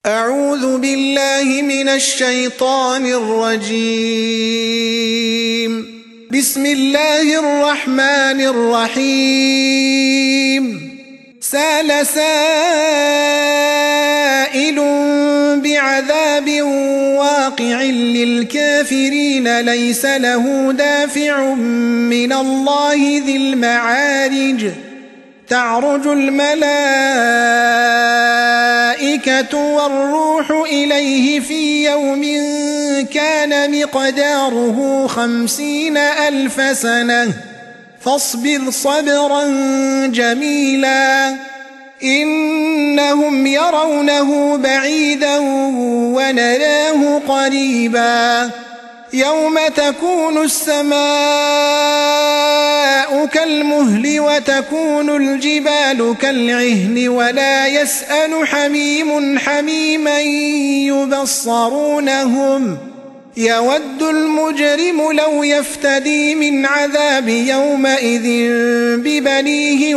أعوذ بالله من الشيطان الرجيم. بسم الله الرحمن الرحيم. سأل سائل بعذاب واقع للكافرين ليس له دافع من الله ذي المعارج. تعرج الملائكة والروح إليه في يوم كان مقداره 50,000 سنة فاصبر صبرا جميلا إنهم يرونه بعيدا ونراه قريبا يوم تكون السماء كالمهل وتكون الجبال كالعهن ولا يسأل حميم حميما يبصرونهم يود المجرم لو يفتدي من عذاب يومئذ ببنيه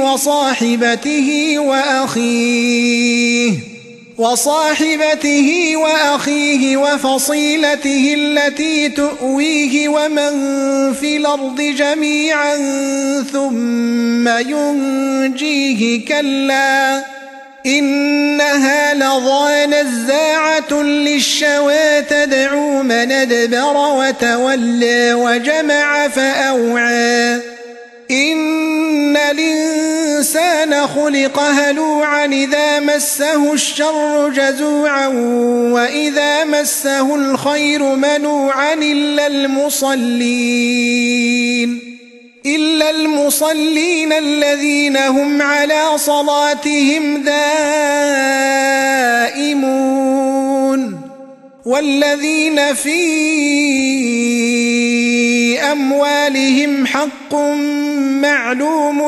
وصاحبته وأخيه وفصيلته التي تؤويه ومن في الأرض جميعا ثم ينجيه كلا إنها لظى نزاعة للشوى تدعو من أدبر وتولى وجمع فأوعى إن الإنسان خلق هلوعا إذا مسه الشر جزوعا وإذا مسه الخير منوعا إلا المصلين الذين هم على صلاتهم دائمون والذين في أموالهم حق معلوم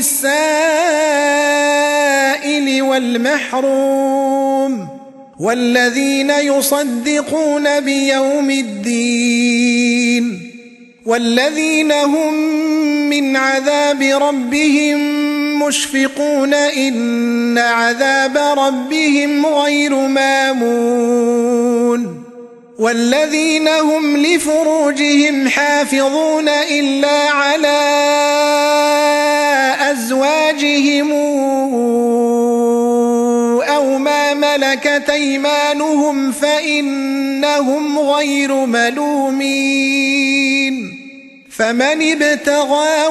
للسائل والمحروم والذين يصدقون بيوم الدين والذين هم من عذاب ربهم مشفقون إن عذاب ربهم غير مامون والذين هم لفروجهم حافظون إلا على أزواجهم أو ما ملكت أيمانهم فإنهم غير ملومين فمن ابتغى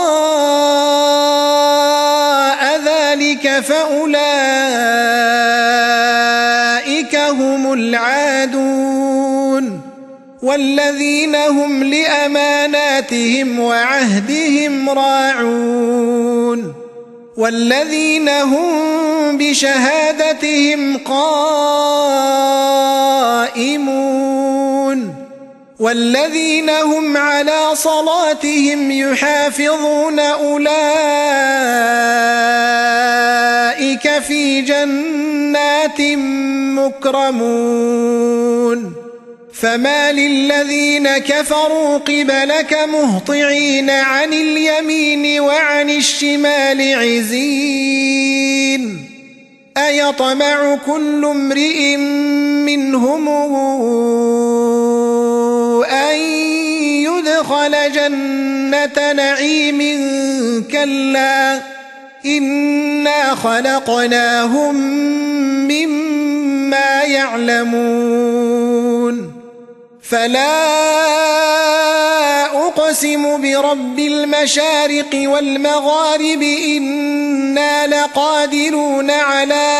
وراء ذلك فأولئك هم العادون والذين هم لأماناتهم وعهدهم راعون والذين هم بشهادتهم قائمون والذين هم على صلاتهم يحافظون أولئك في جنات مكرمون فما للذين كفروا قبلك مهطعين عن اليمين وعن الشمال عزين أيطمع كل امرئ منهم أن يدخل جنة نعيم كلا إنا خلقناهم مما يعلمون فلا أقسم برب المشارق والمغارب إنا لقادرون على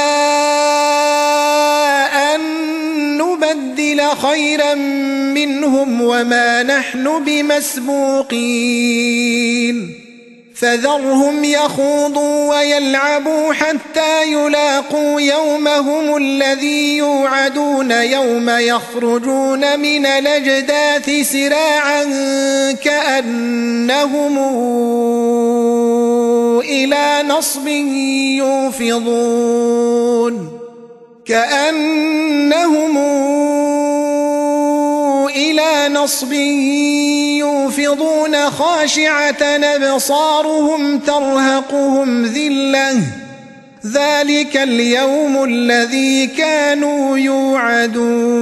أن نبدل خيرا منهم وما نحن بمسبوقين فذرهم يخوضوا ويلعبوا حتى يلاقوا يومهم الذي يوعدون يوم يخرجون من الأجداث سراعا كأنهم إلى نصب يوفضون خاشعة أبصارهم ترهقهم ذلة ذلك اليوم الذي كانوا يوعدون.